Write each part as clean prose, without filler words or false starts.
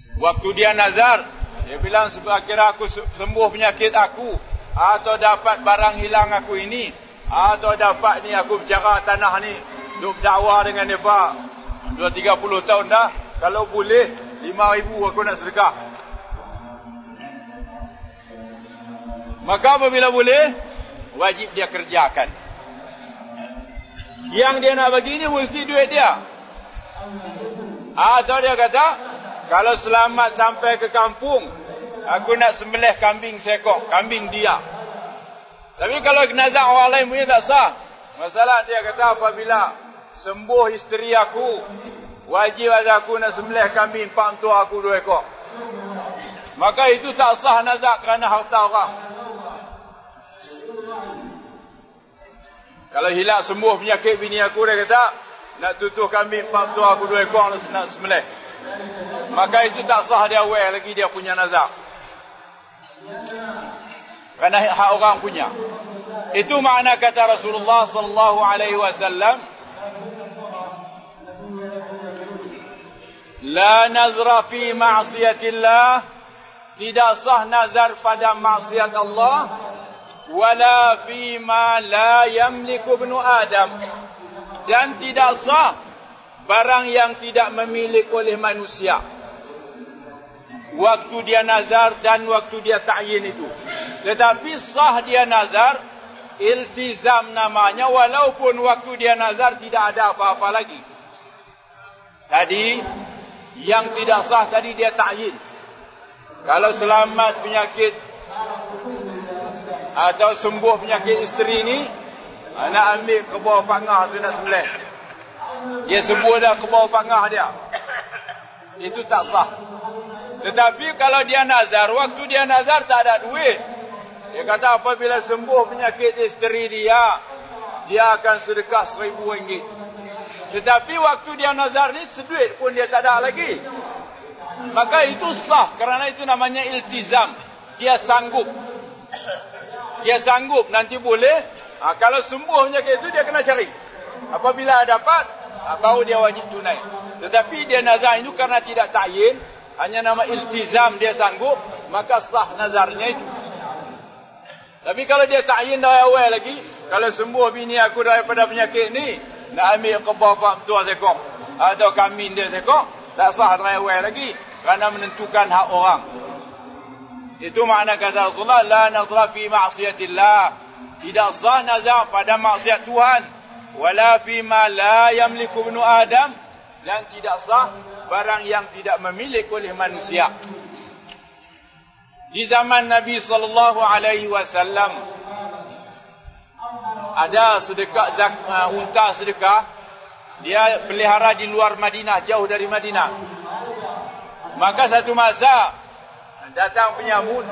Waktu dia nazar, dia bilang kira aku sembuh penyakit aku, atau dapat barang hilang aku ini, atau dapat ni aku berjaga tanah ni, duk dakwah dengan mereka 2-30 tahun dah. Kalau boleh 5,000 aku nak sedekah. Maka apabila boleh, wajib dia kerjakan. Yang dia nak bagi ni mesti duit dia. Atau dia kata, kalau selamat sampai ke kampung, aku nak sembelih kambing seekor, kambing dia. Tapi kalau nazar orang lain punya tak sah. Masalah dia kata, apabila sembuh isteri aku, wajib ada aku nak sembelih kambing pak mentua aku 2 ekor. Maka itu tak sah nazar kerana harta orang. Kalau hilang sembuh penyakit bini aku, dia kata nak tutup kambing pak mentua aku 2 ekor nak sembelih. Maka itu tak sah, dia aware lagi dia punya nazar. Kerana hak orang punya. Itu makna kata Rasulullah sallallahu alaihi wasallam, la nazra fi ma'siyatillah, tidak sah nazar pada maksiat Allah, wala fi ma la yamliku ibnu Adam, dan tidak sah barang yang tidak memiliki oleh manusia. Waktu dia nazar dan waktu dia ta'yin itu. Tetapi sah dia nazar, iltizam namanya, walaupun waktu dia nazar tidak ada apa-apa lagi. Tadi yang tidak sah tadi dia ta'yin. Kalau selamat penyakit atau sembuh penyakit isteri ni, nak ambil ke bawah pangah tu nak sembelih. Dia sembuh dah ke bawah pangah dia. Itu tak sah. Tetapi kalau dia nazar, waktu dia nazar tak ada duit. Dia kata apabila sembuh penyakit isteri dia, dia akan sedekah RM1,000. Tetapi waktu dia nazar ni, seduit pun dia tak ada lagi. Maka itu sah, kerana itu namanya iltizam. Dia sanggup. Dia sanggup, nanti boleh. Kalau sembuh penyakit itu, dia kena cari. Apabila dapat, baru dia wajib tunai. Tetapi dia nazar itu kerana tidak ta'yin, hanya nama iltizam, dia sanggup, maka sah nazarnya itu. Tapi kalau dia ta'yin dah awal lagi, kalau sembuh bini aku daripada penyakit ni, nak ambil ke bawah pak mentua seekor, atau kambing dia seekor, tak sah dari awal lagi, kerana menentukan hak orang. Itu makna kata Rasulullah, la nazra fi ma'siyatillah, tidak sah nazar pada maksiat Tuhan, wala fi ma la yamliku ibnu Adam, dan tidak sah barang yang tidak memiliki oleh manusia. Di zaman Nabi sallallahu alaihi wasallam ada sedekah unta sedekah, dia pelihara di luar Madinah, jauh dari Madinah. Maka satu masa datang penyambut,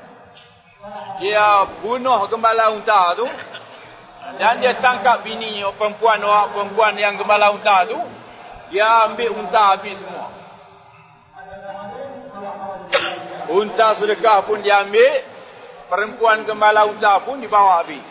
dia bunuh gembala unta tu, dan dia tangkap bini perempuan yang gembala unta tu. Dia ambil unta habis semua. Unta sedekah pun dia ambil, perempuan gembala unta pun dibawa habis.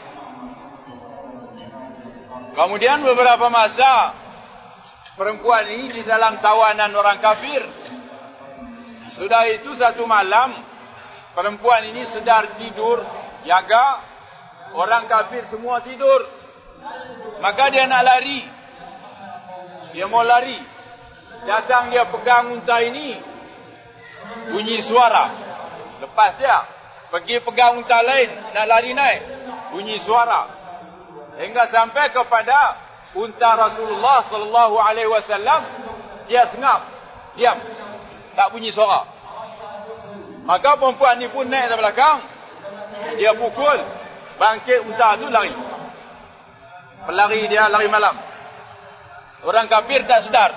Kemudian beberapa masa, perempuan ini di dalam tawanan orang kafir. Sudah itu satu malam, perempuan ini sedar tidur, jaga, orang kafir semua tidur. Maka dia nak lari. Dia mau lari. Datang dia pegang unta ini, bunyi suara. Lepas dia pergi pegang unta lain, nak lari naik, bunyi suara. Hingga sampai kepada unta Rasulullah sallallahu alaihi wasallam, dia sengap, diam, tak bunyi suara. Maka perempuan ni pun naik dari belakang, dia pukul, bangkit unta tu, lari. Pelari dia, lari malam. Orang kafir tak sedar.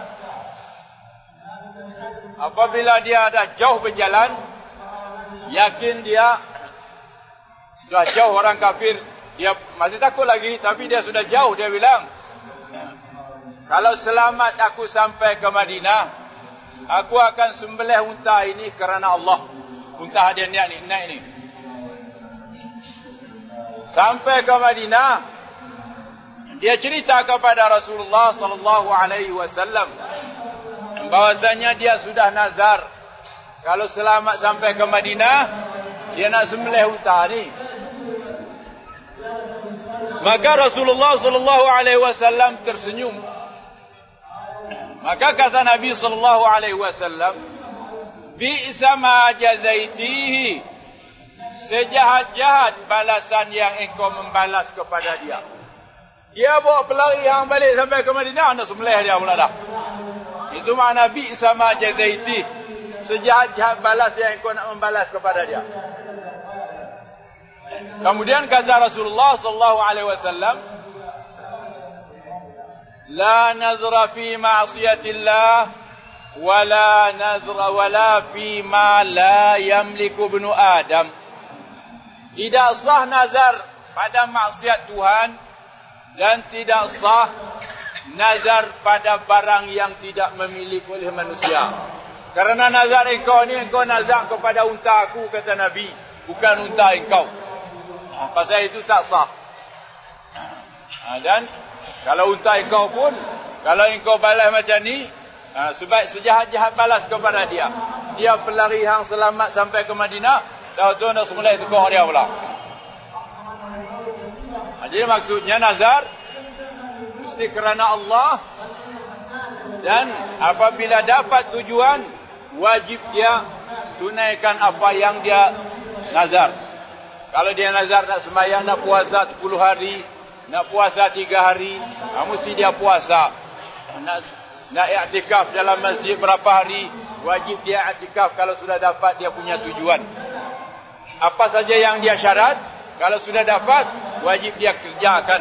Apabila dia dah jauh berjalan, yakin dia dah jauh orang kafir, dia masih takut lagi, tapi dia sudah jauh. Dia bilang, kalau selamat aku sampai ke Madinah, aku akan sembelih unta ini kerana Allah. Unta dia naik ni. Sampai ke Madinah, dia cerita kepada Rasulullah sallallahu alaihi wasallam bahwasanya dia sudah nazar kalau selamat sampai ke Madinah, dia nak sembelih unta ni. Maka Rasulullah sallallahu alaihi wasallam tersenyum. Maka kata Nabi sallallahu alaihi wasallam, "Bi'sa ma jazaitihi." Sejahat-jahat balasan yang engkau membalas kepada dia. Dia bawa pelari yang balik sampai ke Madinah, nak sembelih dia pula dah. Itu makna bi'sa ma jazaitihi. Sejahat-jahat balas yang engkau nak membalas kepada dia. Kemudian kata Rasulullah sallallahu alaihi wasallam, "La nadhra fi ma'siyatillah wala nadhra wala fi ma la yamliku ibnu Adam." Tidak sah nazar pada maksiat Tuhan dan tidak sah nazar pada barang yang tidak memiliki oleh manusia. Karena nazar engkau ni, engkau nazar kepada unta aku, kata Nabi, bukan unta engkau. Pasal itu tak sah. Dan kalau unta engkau pun, kalau engkau balas macam ni, sebab sejahat-jahat balas kepada dia. Dia pelari yang selamat sampai ke Madinah, tahu-tahu nak semulai tekor dia pula. Jadi maksudnya nazar mesti kerana Allah, dan apabila dapat tujuan, wajib dia tunaikan apa yang dia nazar. Kalau dia nazar nak sembahyang, nak puasa 10 hari, nak puasa 3 hari, mesti dia puasa. Nak i'tikaf dalam masjid berapa hari, wajib dia i'tikaf kalau sudah dapat dia punya tujuan. Apa saja yang dia syarat, kalau sudah dapat, wajib dia kerjakan.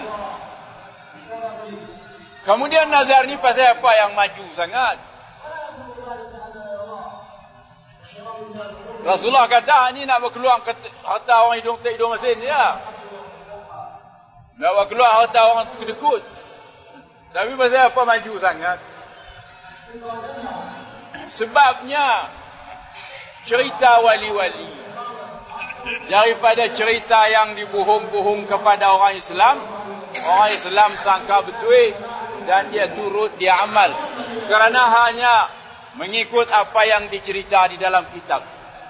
Kemudian nazar ni pasal apa yang maju sangat? Rasulullah kata ni nak berkeluar harta orang hidung mesin dia. Nak berkeluar harta orang kedekut. Tapi pasal apa maju sangat? Sebabnya cerita wali-wali. Daripada cerita yang dibohong-bohong kepada orang Islam sangka betul dan dia turut, dia amal. Kerana hanya mengikut apa yang dicerita di dalam kitab.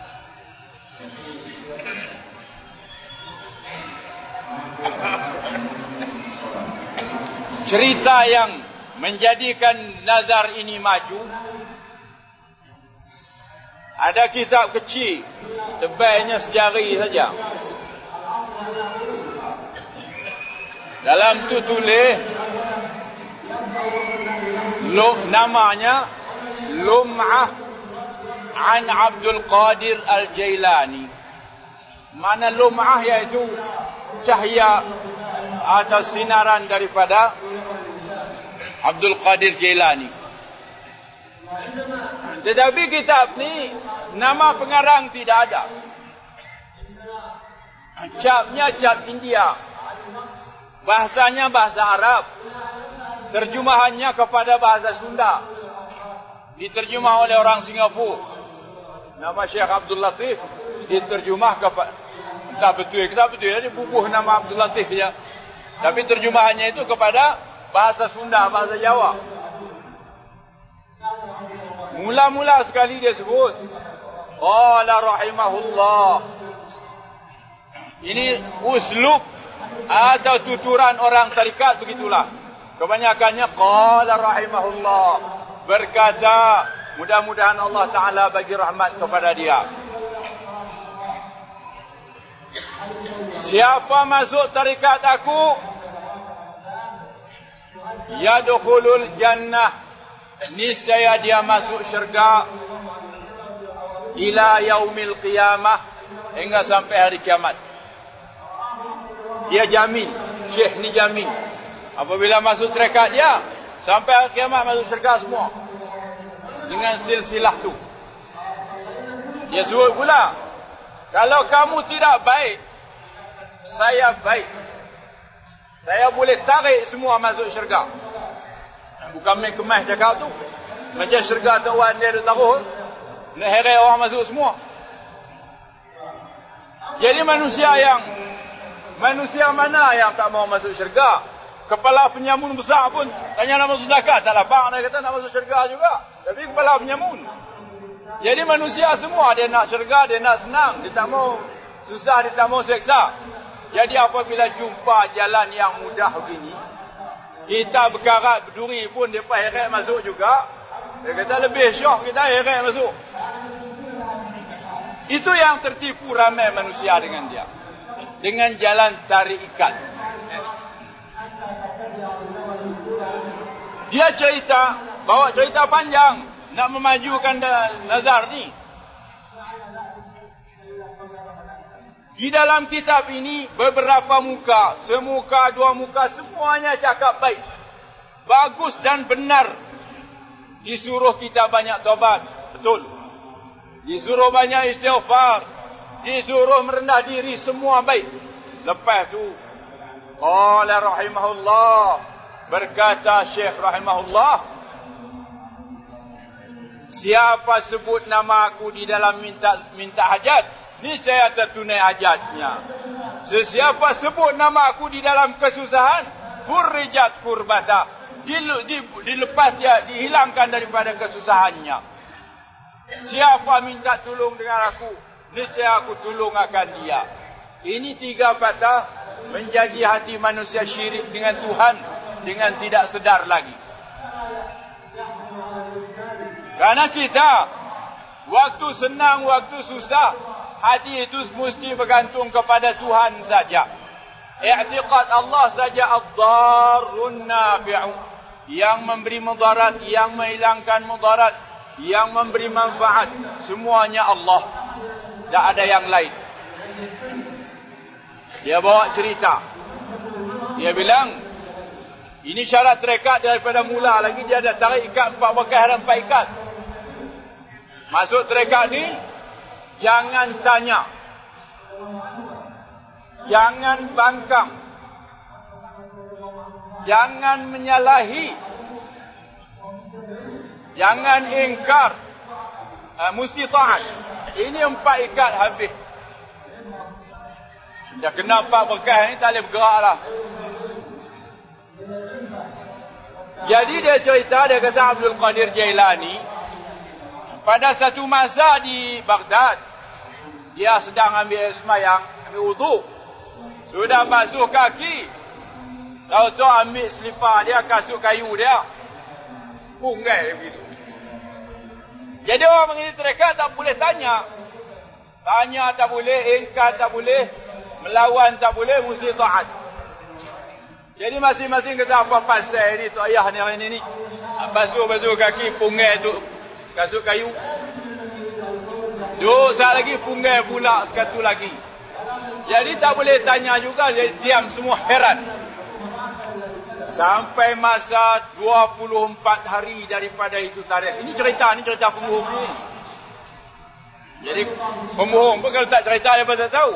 Cerita yang menjadikan nazar ini maju, ada kitab kecil, tebalnya sejari saja. Dalam tu tulis namanya Lum'ah an Abdul Qadir Al-Jailani. Mana lum'ah iaitu cahaya atau sinaran daripada Abdul Qadir Jailani. Tetapi kitab ni nama pengarang tidak ada. Capnya cap India. Bahasanya bahasa Arab. Terjemahannya kepada bahasa Sunda. Diterjemah oleh orang Singapura. Nama Syekh Abdul Latif. Diterjemah kepada, entah betul ke tak betul, dia bubuh nama Abdul Latif saja. Tapi terjemahannya itu kepada bahasa Sunda, bahasa Jawa. Mula-mula sekali dia sebut qala rahimahullah. Ini uslub atau tuturan orang tarikat, begitulah. Kebanyakannya qala rahimahullah, berkata mudah-mudahan Allah Ta'ala bagi rahmat kepada dia. Siapa masuk tarikat aku, yadkhulul jannah, niscaya dia masuk syurga, ila yaumil qiyamah, hingga sampai hari kiamat. Dia jamin, Syekh ni jamin, apabila masuk tarikat dia, sampai hari kiamat masuk syurga semua. Dengan silsilah tu. Dia sebut pula, kalau kamu tidak baik, saya baik. Saya boleh tarik semua masuk syurga. Bukan main kemas cakap tu. Macam syurga tuan dia ada taruh, nak heret orang masuk semua. Jadi manusia mana yang tak mau masuk syurga? Kepala penyamun besar pun tanya nak masuk neraka, tak lapang, dia kata nak masuk syurga juga. Tapi kepala penyamun Jadi manusia semua dia nak syurga, dia nak senang, dia tak mau susah, dia tak mau seksa. Jadi apabila jumpa jalan yang mudah begini, kita berkarat berduri pun dia heret masuk juga. Dia kata lebih syok, kita heret masuk. Itu yang tertipu ramai manusia dengan dia. Dengan jalan tarik ikat. Dia cerita, bawa cerita panjang nak memajukan nazar ni. Di dalam kitab ini beberapa muka, semuka, dua muka, semuanya cakap baik, bagus dan benar. Disuruh kita banyak taubat, betul. Disuruh banyak istighfar, disuruh merendah diri, semua baik. Lepas tu, qala rahimahullah, berkata Syekh rahimahullah, siapa sebut nama aku di dalam minta hajat, niscaya tertunai hajatnya. Sesiapa sebut nama aku di dalam kesusahan, furrijat kurbata, dilepas dia, dihilangkan daripada kesusahannya. Siapa minta tolong dengan aku, niscaya aku tolong akan dia. Ini 3 kata menjadi hati manusia syirik dengan Tuhan dengan tidak sedar lagi. Karena kita waktu senang, waktu susah, hati itu mesti bergantung kepada Tuhan saja. I'tiqad Allah saja ad-darrun nafi'u, yang memberi mudarat, yang menghilangkan mudarat, yang memberi manfaat, semuanya Allah. Tak ada yang lain. Dia bawa cerita. Dia bilang, ini syarat terikat daripada mula lagi. Dia ada tarik ikat 4 bekas dan 4 ikat. Masuk terikat ni, jangan tanya, jangan bangkang, jangan menyalahi, jangan ingkar, mesti taat. Ini 4 ikat habis. Dah kena 4 bekas ni tak boleh bergerak lah. Jadi dia cerita, dia kata Abdul Qadir Jailani, pada satu masa di Baghdad, dia sedang ambil semayang, ambil wudu. Sudah basuh kaki, tahu-tahu ambil selipar dia, kasut kayu dia, punggai begitu. Jadi orang mengenai terikat tak boleh tanya. Tanya tak boleh, ingkar tak boleh, melawan tak boleh, mesti taat. Jadi masing-masing kata apa pasal ni, tu ayah ni hari ni basuh-basuh kaki, punggai tu kasut kayu. Dosa lagi, punggai pula sekatu lagi. Jadi tak boleh tanya juga, jadi diam semua, heran. Sampai masa 24 hari daripada itu tarikh. Ini cerita pembohong ni. Jadi pembohong pun kalau tak cerita dia pun tak tahu.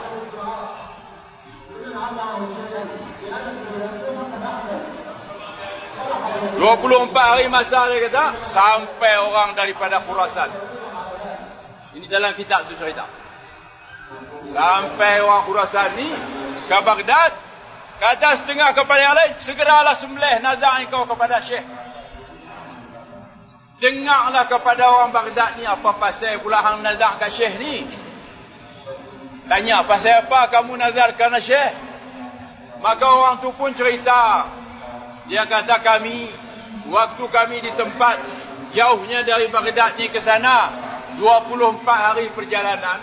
...24 hari masa dia kata, sampai orang daripada Khurasan. Ini dalam kitab tu cerita. Sampai orang Khurasan ni ke Baghdad, kata setengah kepada yang lain, segeralah sembelih nazar engkau kepada Syekh. Dengarlah kepada orang Baghdad ni, apa pasal pula hang nazar kat Syekh ni? Tanya, pasal apa kamu nazar kerana Syekh? Maka orang tu pun cerita. Dia kata, waktu kami di tempat jauhnya dari Baghdad ni ke sana, 24 hari perjalanan,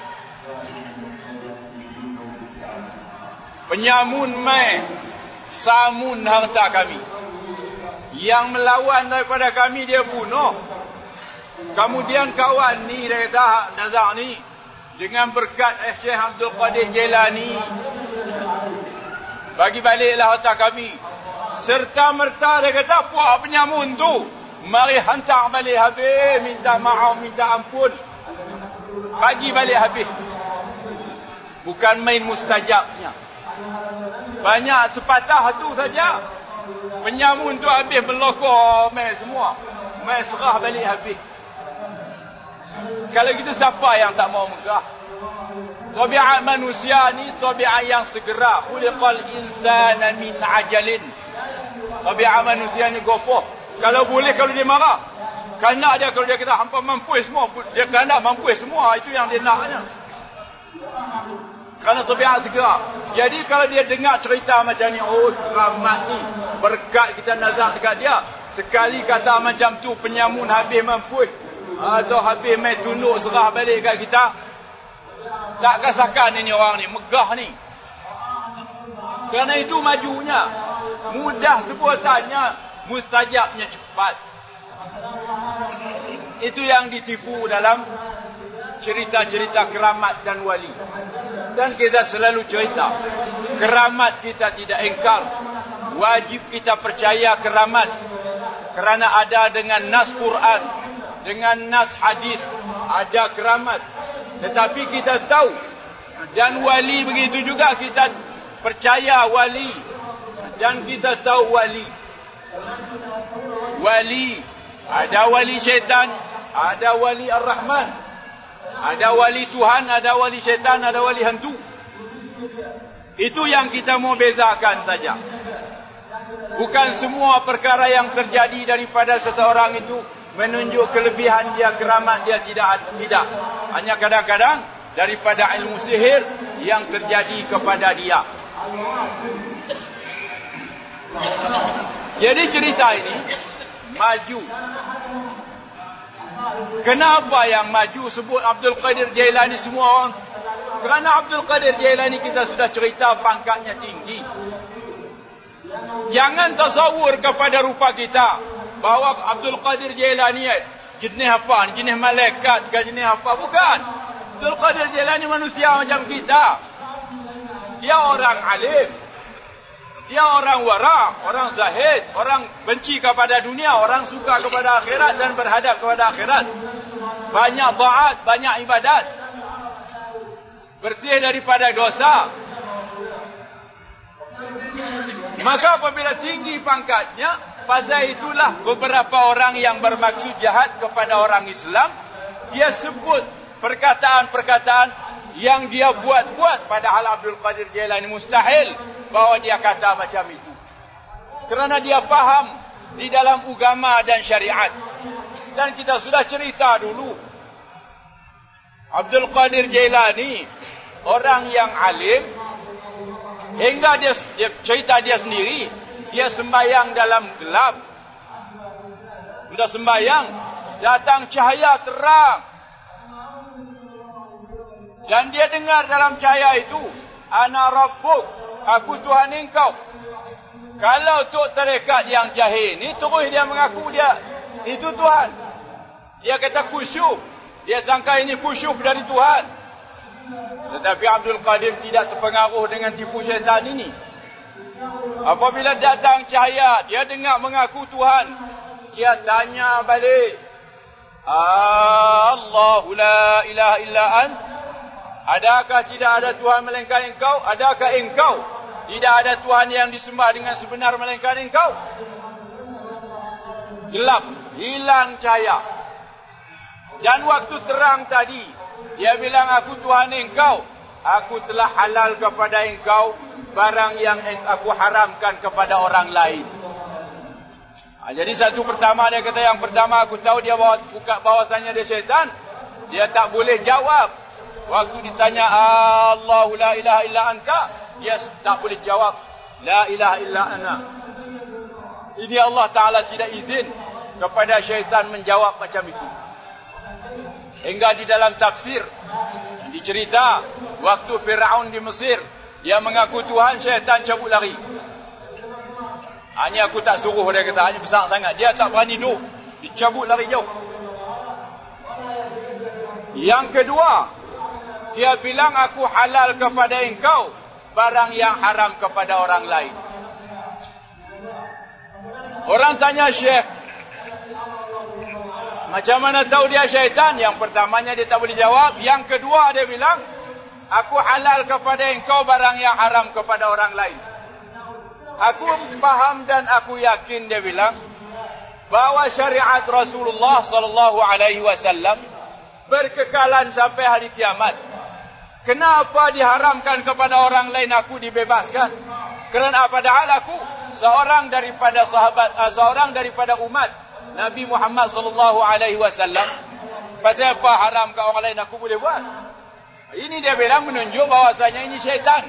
penyamun mai samun harta kami. Yang melawan daripada kami dia bunuh. Kemudian kawan ni, dia kata nazar ni, dengan berkat Syekh Abdul Qadir Jailani, bagi baliklah harta kami. Serta merta dia kata, puak penyamun tu mari hantar balik habis, minta maaf, minta ampun, bagi balik habis. Bukan main mustajabnya, banyak sepatah tu saja. Penyamun tu habis melokor mai semua, mai serah balik habis. Kalau gitu siapa yang tak mau megah? Tabiat manusia ni tabiat yang segera. Khuliqal insana min ajalin. Tabiat manusia ni gopoh. Kalau boleh, kalau dia marah, Kehendak dia kalau dia kata hampa mampu semua, dia kehendak mampu semua, itu yang dia naknya. Kerana tabiat segera. Jadi kalau dia dengar cerita macam ni, oh keramat ni, berkat kita nazar dekat dia. Sekali kata macam tu, penyamun habis mampu, atau habis main tunduk serah balik kat kita, tak rasakan ini orang ni, megah ni. Kerana itu majunya. Mudah sebutannya, mustajabnya cepat. Itu yang ditipu dalam cerita-cerita keramat dan wali. Dan kita selalu cerita, keramat kita tidak ingkar. Wajib kita percaya keramat. Kerana ada dengan nas Quran, dengan nas hadis, ada keramat. Tetapi kita tahu, dan wali begitu juga, kita percaya wali. Dan kita tahu wali. Wali, ada wali syaitan, ada wali ar-Rahman. Ada wali Tuhan, ada wali syaitan, ada wali hantu. Itu yang kita mau bezakan saja. Bukan semua perkara yang terjadi daripada seseorang itu menunjuk kelebihan dia, keramat dia, tidak. Hanya kadang-kadang daripada ilmu sihir yang terjadi kepada dia. Jadi cerita ini maju. Kenapa yang maju sebut Abdul Qadir Jailani semua orang? Kerana Abdul Qadir Jailani kita sudah cerita pangkatnya tinggi. Jangan tasawur kepada rupa kita bahawa Abdul Qadir Jailani jenis apa? Jenis malaikat ke jenis apa? Bukan. Abdul Qadir Jailani manusia macam kita. Dia orang alim. Dia orang wara, orang zahid, orang benci kepada dunia, orang suka kepada akhirat dan berhadap kepada akhirat. Banyak taat, banyak ibadat. Bersih daripada dosa. Maka apabila tinggi pangkatnya, pasal itulah beberapa orang yang bermaksud jahat kepada orang Islam, dia sebut perkataan-perkataan yang dia buat-buat, padahal Abdul Qadir Jailani mustahil bahawa dia kata macam itu. Kerana dia faham di dalam agama dan syariat. Dan kita sudah cerita dulu, Abdul Qadir Jailani orang yang alim, hingga dia cerita dia sendiri, dia sembahyang dalam gelap. Sudah sembahyang, datang cahaya terang. Dan dia dengar dalam cahaya itu, Ana Rabbuk, aku Tuhan engkau. Kalau tok tarekat yang jahil ni, terus dia mengaku dia itu Tuhan. Dia kata khusyuk. Dia sangka ini khusyuk dari Tuhan. Tetapi Abdul Qadir tidak terpengaruh dengan tipu syaitan ini. Apabila datang cahaya, dia dengar mengaku Tuhan. Dia tanya balik, Allahu la ilaha illa ant. Adakah tidak ada Tuhan melainkan engkau? Adakah engkau tidak ada Tuhan yang disembah dengan sebenar melainkan engkau? Gelap, hilang cahaya. Dan waktu terang tadi, dia bilang, aku Tuhan engkau. Aku telah halal kepada engkau barang yang aku haramkan kepada orang lain. Jadi satu pertama, dia kata yang pertama aku tahu dia buka bahawasanya dia syaitan. Dia tak boleh jawab. Waktu ditanya Allahu la ilaha illa anta, dia tak boleh jawab la ilaha illa ana. Ini Allah Ta'ala tidak izin kepada syaitan menjawab macam itu. Hingga di dalam tafsir dicerita, waktu Fir'aun di Mesir, dia mengaku Tuhan, syaitan cabut lari. Hanya aku tak suruh, dia kata, hanya besar sangat, dia tak berani duduk, dicabut lari jauh. Yang kedua, dia bilang, aku halal kepada engkau barang yang haram kepada orang lain. Orang tanya Syekh, macam mana tahu dia syaitan? Yang pertamanya dia tak boleh jawab. Yang kedua dia bilang, aku halal kepada engkau barang yang haram kepada orang lain. Aku faham dan aku yakin, dia bilang, bahawa syariat Rasulullah SAW berkekalan sampai hari kiamat. Kenapa diharamkan kepada orang lain, aku dibebaskan? Kerana padahal aku seorang daripada sahabat, seorang daripada umat Nabi Muhammad sallallahu alaihi wasallam. Pasal apa haram kat orang lain aku boleh buat? Ini dia bilang menunjuk bahawasanya ini syaitan.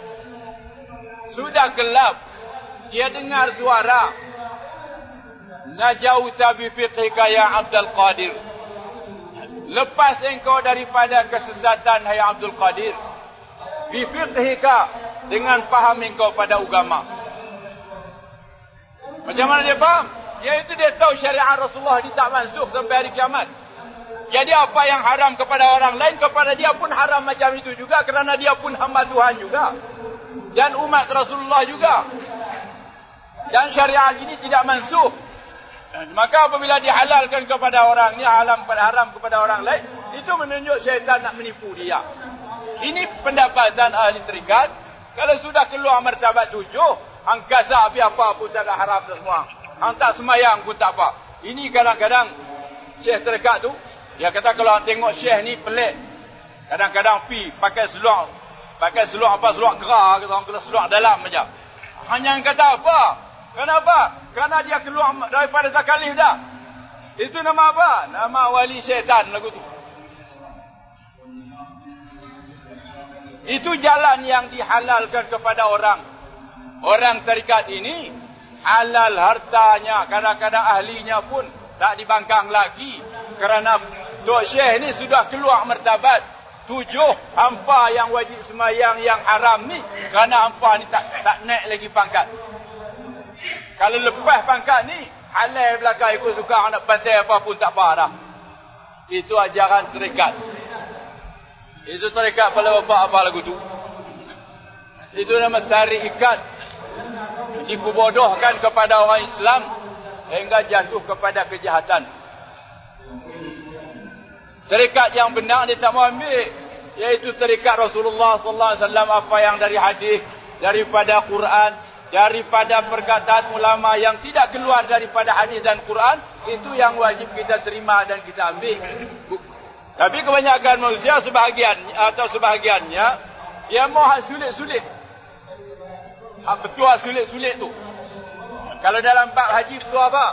Sudah gelap, dia dengar suara. Najauta bi fiqhika ya Abdul Qadir. Lepas engkau daripada kesesatan hai Abdul Qadir. Bi fiqhika, dengan faham engkau pada agama. Macam mana dia faham? Iaitu dia tahu syariat Rasulullah ini tak mansuh sampai hari kiamat. Jadi apa yang haram kepada orang lain, kepada dia pun haram macam itu juga, kerana dia pun hamba Tuhan juga. Dan umat Rasulullah juga. Dan syariat ini tidak mansuh. Maka apabila dihalalkan kepada orang ni, haram kepada orang lain, itu menunjuk syaitan nak menipu dia. Ini pendapatan ahli tarikat. Kalau sudah keluar martabat 7, hang kasar apa pun tak ada haram dah semua. Hang tak semayang pun tak apa. Ini kadang-kadang syekh tarikat tu, dia kata kalau hang tengok syekh ni pelik. Kadang-kadang pakai seluar seluar gerah, kita orang kena seluar dalam saja. Hanya yang kata apa? Kenapa? Kerana dia keluar daripada takalif dah. Itu nama apa? Nama wali syaitan lagu tu. Itu jalan yang dihalalkan kepada orang. Orang tarikat ini halal hartanya, kadang-kadang ahlinya pun tak dibangkang lagi. Kerana Tok Syekh ni sudah keluar martabat 7 hampa yang wajib semayang yang haram ni, kerana hampa ni tak naik lagi pangkat. Kalau lepas pangkat ni, halal belakang ikut suka nak bantai apa pun tak apa dah. Itu ajaran tarikat. Itu tarikat pada bapak apa lagu tu. Itu nama tarikat. Dibodohkan kepada orang Islam hingga jatuh kepada kejahatan. Tarikat yang benar dia tak mau ambil, iaitu tarikat Rasulullah sallallahu alaihi wasallam, apa yang dari hadis, daripada Quran, daripada perkataan ulama yang tidak keluar daripada hadis dan Quran, itu yang wajib kita terima dan kita ambil. Tapi kebanyakan manusia sebahagiannya dia mau hak sulit-sulit. Hak betul hak sulit-sulit tu. Kalau dalam bab haji betul apa?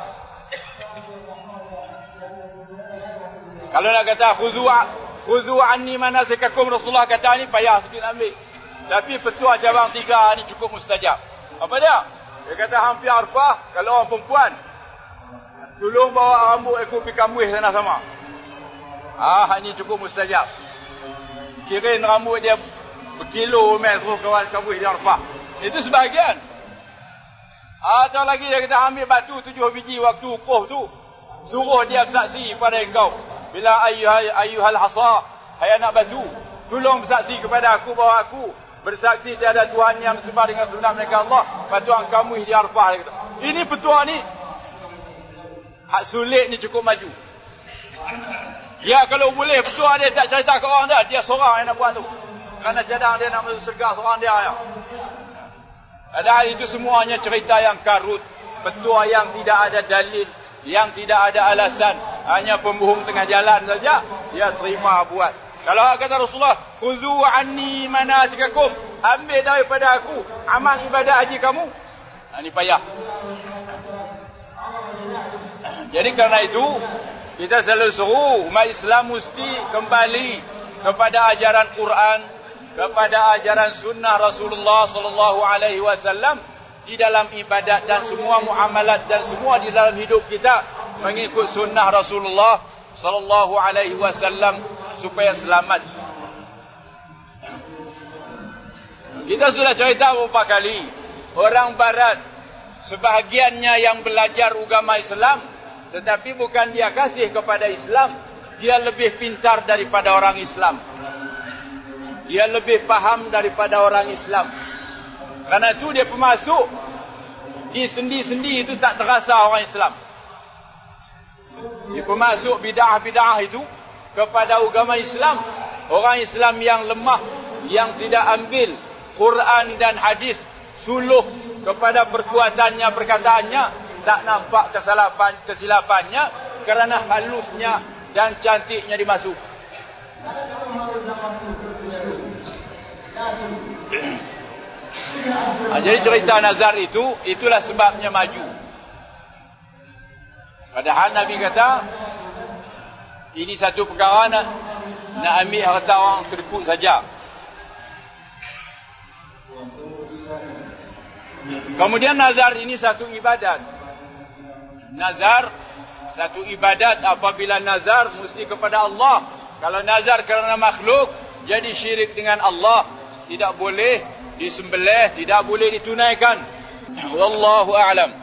Kalau nak kata khudhu anni manasikakum, Rasulullah kata ni payah sikit ambil. Tapi petua cabang 3 ni cukup mustajab. Apa dia? Dia kata hampir Arfah, kalau orang perempuan, tolong bawa rambut aku pergi kambuh sana sama. Ini cukup mustajab. Kirain rambut dia berkilo mil terus kawan kambuh di Arfah. Itu sebahagian. Atau lagi dia kata ambil batu 7 biji waktu wukuf tu, suruh dia bersaksi pada engkau. Bila ayyuhal hasa, hai anak batu, tolong bersaksi kepada aku bahawa aku bersaksi tiada Tuhan yang disembah dengan sebenar melainkan Allah. Patuan kamu di Arfah. Ini petua ni, hak sulit ni cukup maju. Dia kalau boleh petua dia tak cerita ke orang dah, dia seorang yang nak buat tu. Kerana cadang dia nak masuk syurga seorang dia ya. Padahal itu semuanya cerita yang karut, petua yang tidak ada dalil, yang tidak ada alasan, hanya pembohong tengah jalan saja dia terima buat. Kalau kata Rasulullah, khudhu anni manasikakum, ambil daripada aku amal ibadah haji kamu. Ini payah. Jadi kerana itu kita selalu seru umat Islam mesti kembali kepada ajaran Quran, kepada ajaran sunnah Rasulullah sallallahu alaihi wasallam di dalam ibadat dan semua muamalat dan semua di dalam hidup kita, mengikut sunnah Rasulullah sallallahu alaihi wasallam supaya selamat. Kita sudah cerita beberapa kali, orang barat sebahagiannya yang belajar agama Islam, tetapi bukan dia kasih kepada Islam, dia lebih pintar daripada orang Islam. Dia lebih faham daripada orang Islam. Karena itu dia pemasuk di sendi-sendi itu tak terasa orang Islam. Dia pemasuk bid'ah-bid'ah itu kepada agama Islam. Orang Islam yang lemah, yang tidak ambil Quran dan hadis suluh kepada perbuatannya, perkataannya, tak nampak kesilapannya kerana halusnya dan cantiknya dimasuk. Jadi cerita nazar itu, itulah sebabnya maju. Padahal Nabi kata, ini satu perkara nak ambil harta orang kedekut saja. Kemudian nazar ini satu ibadat. Nazar satu ibadat. Apabila nazar mesti kepada Allah. Kalau nazar kerana makhluk, jadi syirik dengan Allah. Tidak boleh disembelih, tidak boleh ditunaikan. Wallahu a'lam.